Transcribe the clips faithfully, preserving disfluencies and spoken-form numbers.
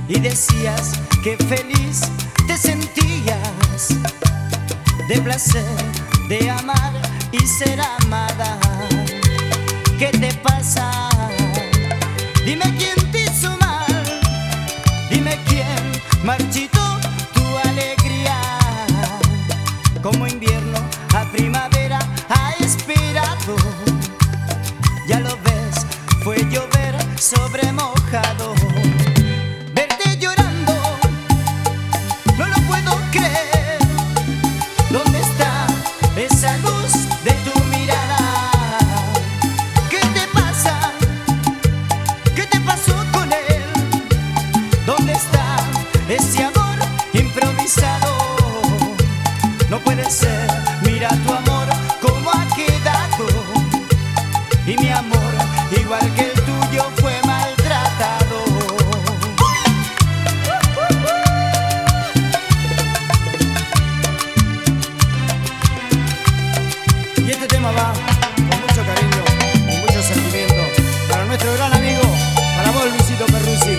y decías que feliz te sentías, de placer, de amar y ser amada. ¿Qué te pasa? Dime quién te hizo mal, dime quién marchitó tu alegría. Como invierno a primavera ha esperado, ya lo ves, fue llover sobre mojado. Verte llorando, no lo puedo creer. ¿Dónde está esa luz de tu mirada? ¿Qué te pasa? ¿Qué te pasó con él? ¿Dónde está ese amor improvisado? No puede ser, mira tu amor cómo ha quedado. Y mi amor, igual que el tuyo, fue maltratado. Y este tema va con mucho cariño y mucho sentimiento para nuestro gran amigo, para vos, Luisito Perruzzi.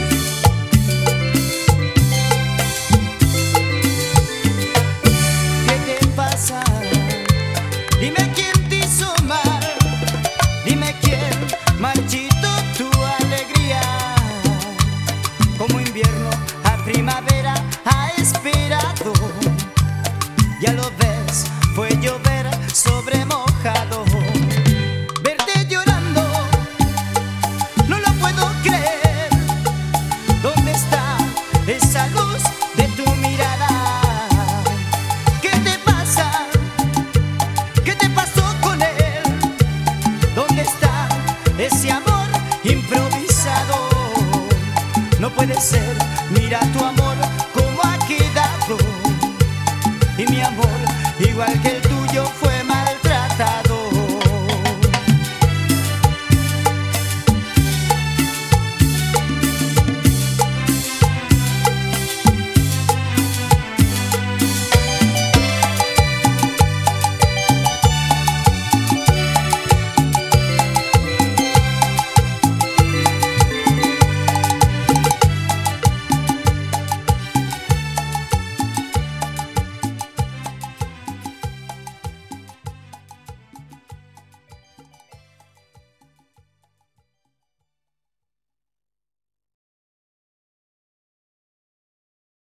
¿Qué te pasa? Dime quién te hizo mal, dime quién marchitó tu alegría. Como invierno a primavera ha esperado, ya lo ves, fue llover sobre mojado. Verte llorando, no lo puedo creer. ¿Dónde está esa luz de tu mirada? ¿Qué te pasa? ¿Qué te pasó con él? ¿Dónde está ese amor improvisado? No puede ser, mira tu amor cómo ha quedado. Y mi amor, igual que el tuyo, fue